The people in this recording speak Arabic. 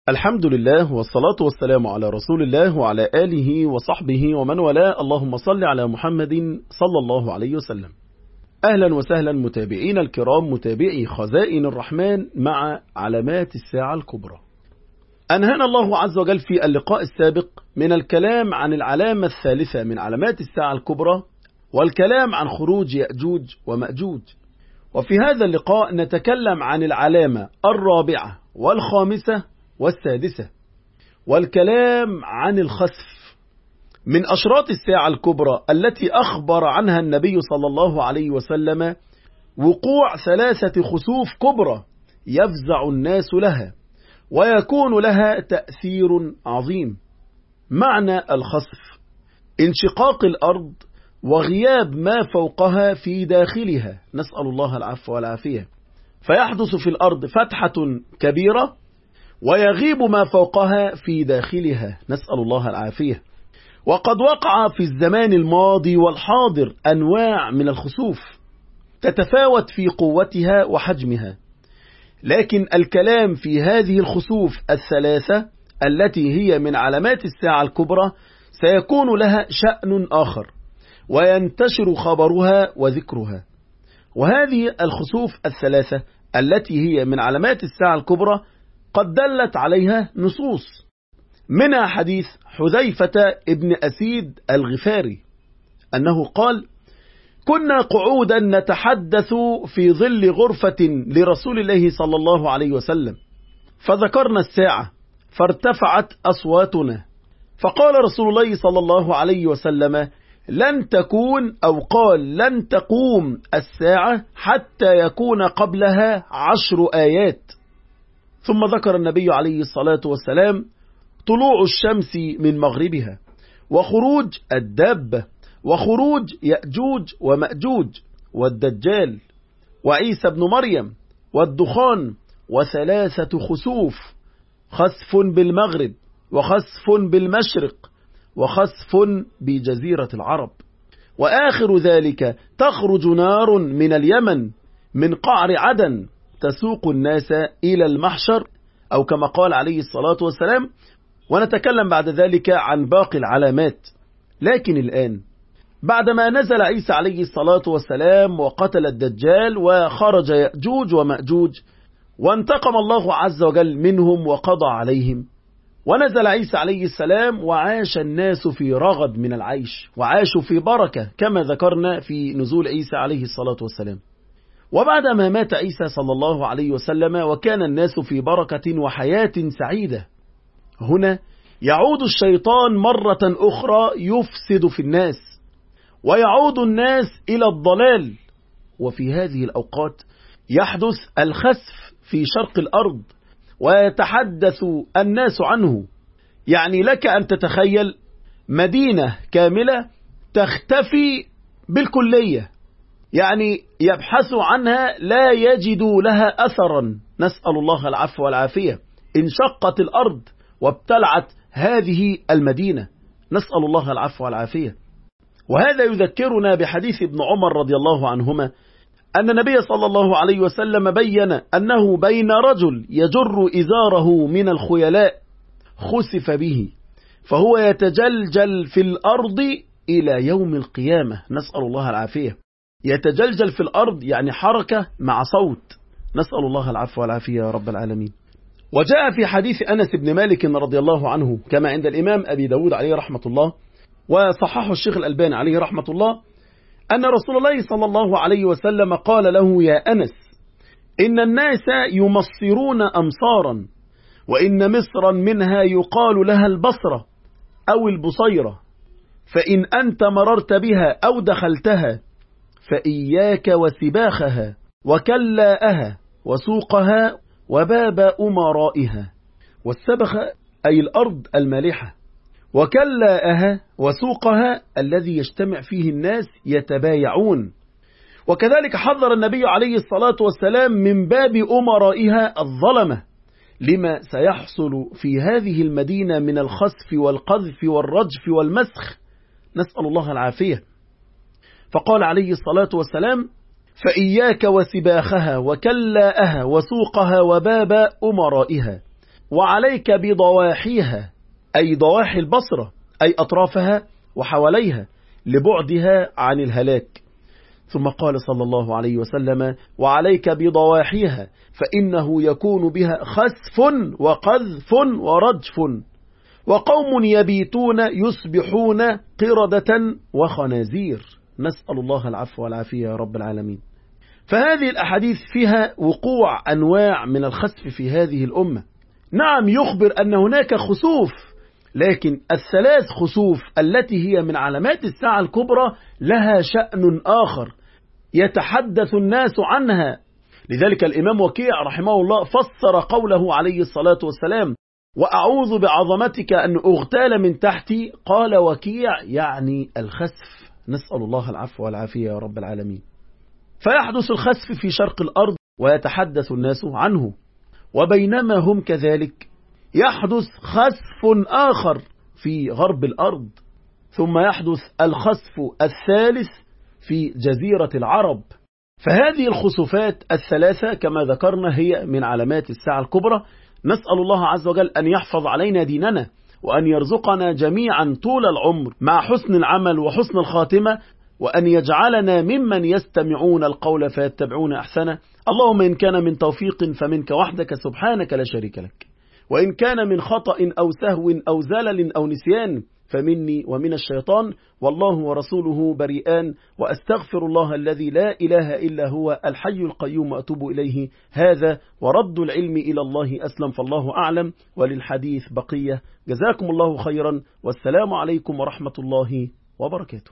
الحمد لله والصلاة والسلام على رسول الله وعلى آله وصحبه ومن والاه. اللهم صل على محمد صلى الله عليه وسلم. أهلا وسهلا متابعين الكرام، متابعي خزائن الرحمن مع علامات الساعة الكبرى. أنهانا الله عز وجل في اللقاء السابق من الكلام عن العلامة الثالثة من علامات الساعة الكبرى، والكلام عن خروج يأجوج ومأجوج. وفي هذا اللقاء نتكلم عن العلامة الرابعة والخامسة والسادسة، والكلام عن الخسف من أشراط الساعة الكبرى التي أخبر عنها النبي صلى الله عليه وسلم وقوع 3 خسوف كبرى يفزع الناس لها ويكون لها تأثير عظيم. معنى الخسف: انشقاق الأرض وغياب ما فوقها في داخلها، نسأل الله العفو والعافية، فيحدث في الأرض فتحة كبيرة ويغيب ما فوقها في داخلها، نسأل الله العافية. وقد وقع في الزمان الماضي والحاضر أنواع من الخسوف تتفاوت في قوتها وحجمها، لكن الكلام في هذه الخسوف الثلاثة التي هي من علامات الساعة الكبرى سيكون لها شأن آخر وينتشر خبرها وذكرها. وهذه الخسوف الثلاثة التي هي من علامات الساعة الكبرى قد دلت عليها نصوص، منها حديث حذيفة ابن أسيد الغفاري أنه قال: كنا قعودا نتحدث في ظل غرفة لرسول الله صلى الله عليه وسلم، فذكرنا الساعة فارتفعت أصواتنا، فقال رسول الله صلى الله عليه وسلم: لن تكون، أو قال لن تقوم الساعة حتى يكون قبلها 10 آيات. ثم ذكر النبي عليه الصلاة والسلام طلوع الشمس من مغربها، وخروج الدابة، وخروج يأجوج ومأجوج، والدجال، وعيسى بن مريم، والدخان، و3 خسوف: خسف بالمغرب، وخسف بالمشرق، وخسف بجزيرة العرب. وآخر ذلك تخرج نار من اليمن من قعر عدن تسوق الناس إلى المحشر، أو كما قال عليه الصلاة والسلام. ونتكلم بعد ذلك عن باقي العلامات. لكن الآن بعدما نزل عيسى عليه الصلاة والسلام وقتل الدجال وخرج يأجوج ومأجوج وانتقم الله عز وجل منهم وقضى عليهم، ونزل عيسى عليه السلام وعاش الناس في رغد من العيش وعاشوا في بركة كما ذكرنا في نزول عيسى عليه الصلاة والسلام. وبعدما مات عيسى صلى الله عليه وسلم وكان الناس في بركة وحياة سعيدة، هنا يعود الشيطان مرة أخرى يفسد في الناس ويعود الناس إلى الضلال. وفي هذه الأوقات يحدث الخسف في شرق الأرض ويتحدث الناس عنه. يعني لك أن تتخيل مدينة كاملة تختفي بالكلية، يعني يبحثوا عنها لا يجدوا لها أثرا، نسأل الله العفو والعافية. انشقت الأرض وابتلعت هذه المدينة، نسأل الله العفو والعافية. وهذا يذكرنا بحديث ابن عمر رضي الله عنهما أن النبي صلى الله عليه وسلم بين أنه بين رجل يجر إزاره من الخيلاء خسف به فهو يتجلجل في الأرض إلى يوم القيامة، نسأل الله العافية. يتجلجل في الأرض يعني حركة مع صوت، نسأل الله العفو والعافية يا رب العالمين. وجاء في حديث أنس بن مالك رضي الله عنه كما عند الإمام أبي داود عليه رحمة الله وصححه الشيخ الألباني عليه رحمة الله أن رسول الله صلى الله عليه وسلم قال له: يا أنس، إن الناس يمصرون أمصارا، وإن مصرا منها يقال لها البصرة أو البصيرة، فإن أنت مررت بها أو دخلتها فإياك وسباخها وكلاءها وسوقها وباب أمرائها. والسبخ أي الأرض المالحة، وكلاءها وسوقها الذي يجتمع فيه الناس يتبايعون. وكذلك حذر النبي عليه الصلاة والسلام من باب أمرائها الظلمة لما سيحصل في هذه المدينة من الخسف والقذف والرجف والمسخ، نسأل الله العافية. فقال عليه الصلاة والسلام: فإياك وسباخها وكلاءها وسوقها وباب أمرائها، وعليك بضواحيها، أي ضواحي البصرة، أي أطرافها وحواليها لبعدها عن الهلاك. ثم قال صلى الله عليه وسلم: وعليك بضواحيها فإنه يكون بها خسف وقذف ورجف، وقوم يبيتون يصبحون قردة وخنازير. نسأل الله العفو والعافية يا رب العالمين. فهذه الأحاديث فيها وقوع أنواع من الخسف في هذه الأمة. نعم، يخبر أن هناك خسوف، لكن الثلاث خسوف التي هي من علامات الساعة الكبرى لها شأن آخر يتحدث الناس عنها. لذلك الإمام وكيع رحمه الله فسر قوله عليه الصلاة والسلام: وأعوذ بعظمتك أن أغتال من تحتي. قال وكيع يعني الخسف. نسأل الله العفو والعافية يا رب العالمين. فيحدث الخسف في شرق الأرض ويتحدث الناس عنه، وبينما هم كذلك يحدث خسف آخر في غرب الأرض، ثم يحدث الخسف الثالث في جزيرة العرب. فهذه الخسوفات الثلاثة كما ذكرنا هي من علامات الساعة الكبرى. نسأل الله عز وجل أن يحفظ علينا ديننا، وأن يرزقنا جميعا طول العمر مع حسن العمل وحسن الخاتمة، وأن يجعلنا ممن يستمعون القول فيتبعون أحسنه. اللهم إن كان من توفيق فمنك وحدك سبحانك لا شريك لك، وإن كان من خطأ أو سهو أو زلل أو نسيان فمني ومن الشيطان، والله ورسوله بريئان، وأستغفر الله الذي لا إله إلا هو الحي القيوم وأتوب إليه. هذا ورد العلم إلى الله أسلم، فالله أعلم، وللحديث بقية. جزاكم الله خيرا، والسلام عليكم ورحمة الله وبركاته.